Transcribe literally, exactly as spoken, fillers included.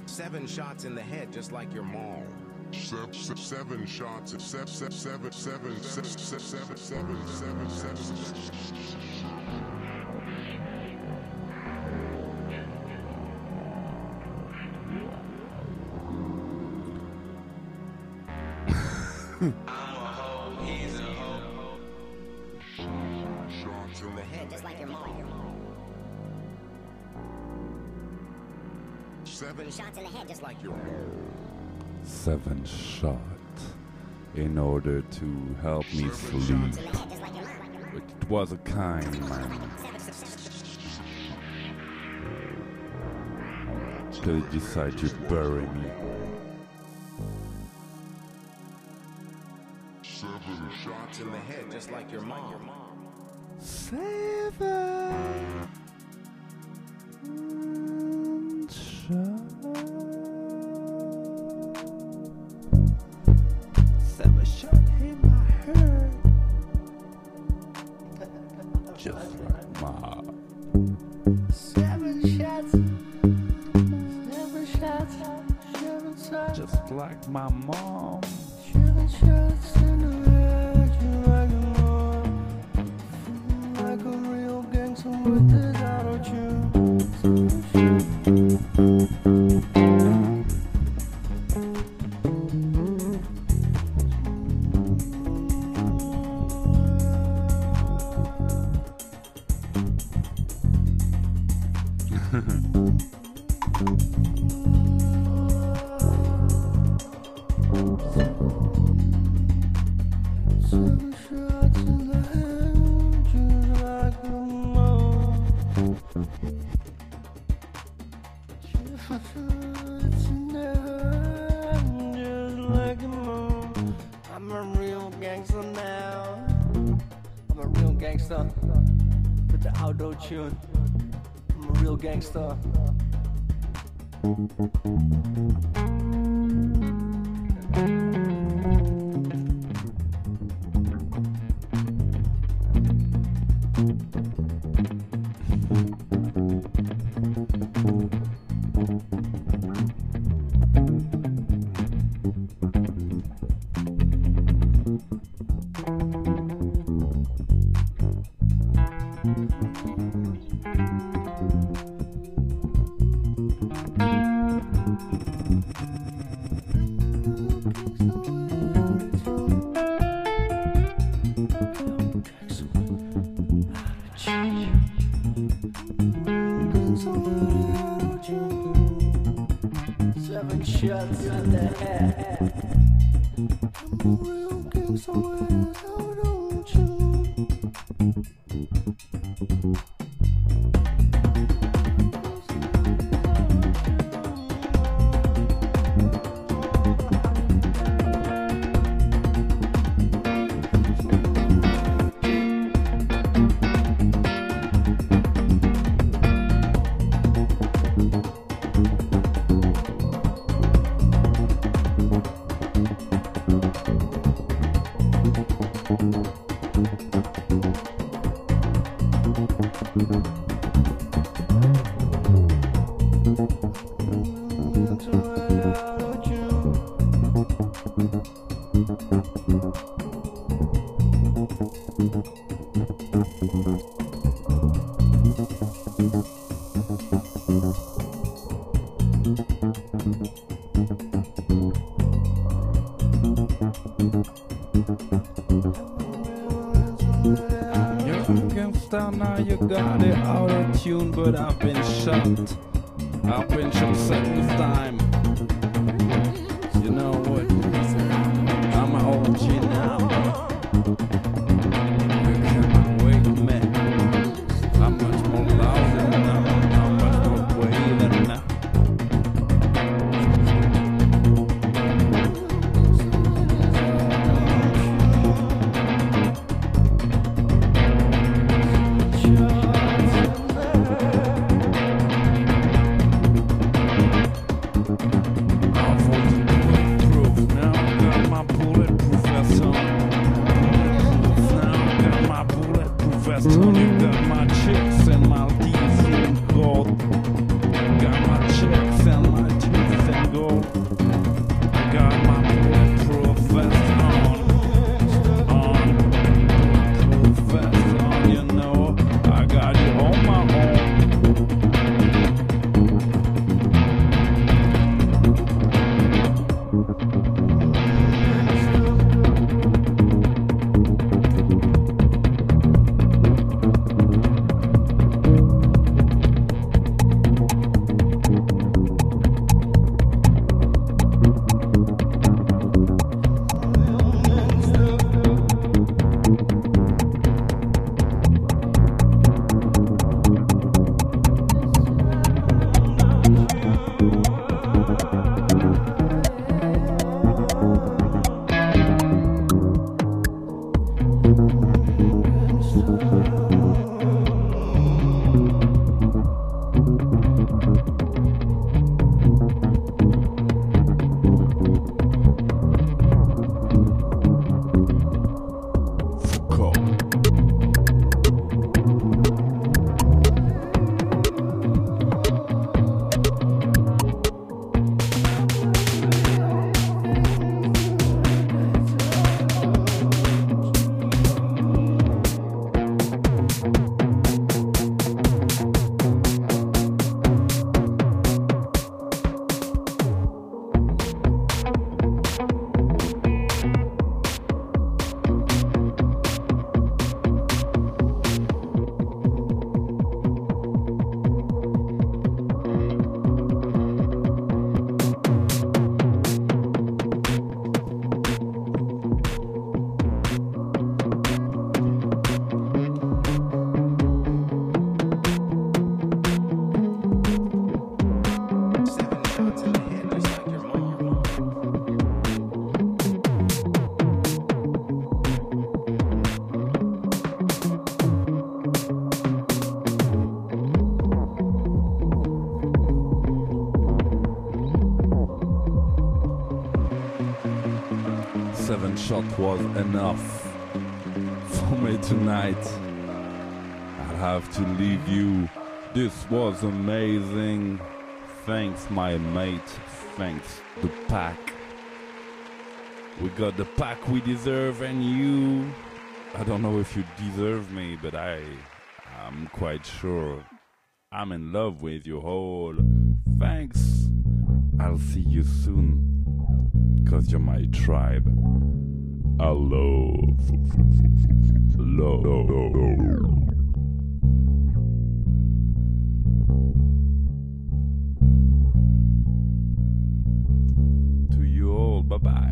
Seven shots in the head, just like your mom. Seven, seven shots, seven, seven, seven, seven, seven, seven, seven, seven, seven. I'm a hoe, he's a hoe. Shots in the head, just like your mom. Seven shots in the head, just like your mom. Seven shots in order to help me sleep. It was a kind man. Till he decided to bury me. Seven shots in the head, just like your mom. Seven shots. Seven shot in my head. Just like my. Seven shots. Seven shots. Seven shots. Just like my mom. Seven shots in the head, you like your mom. Feel like a real gangster with this auto-tune. Seven shots in the head, just like your mom. Seven shots in the head, just like your mom. I'm a real gangster now. I'm a real gangster with the auto tune. I'm a real gangster. Seven shots in the head. I'm a real gangster with this auto-tune. Now you got it out of tune, but I've been shot. I've been shot seven times. You know what? I'm an O G now. You can't wake me. I'm much more louder now. I'm much more braver now. seven shot was enough for me tonight. I'll have to leave you. This was amazing. Thanks, my mate. Thanks, the pack. We got the pack we deserve, and you. I don't know if you deserve me, but I am quite sure I'm in love with you all. Thanks. I'll see you soon, cause you're my tribe. I love, love. To you all, bye bye.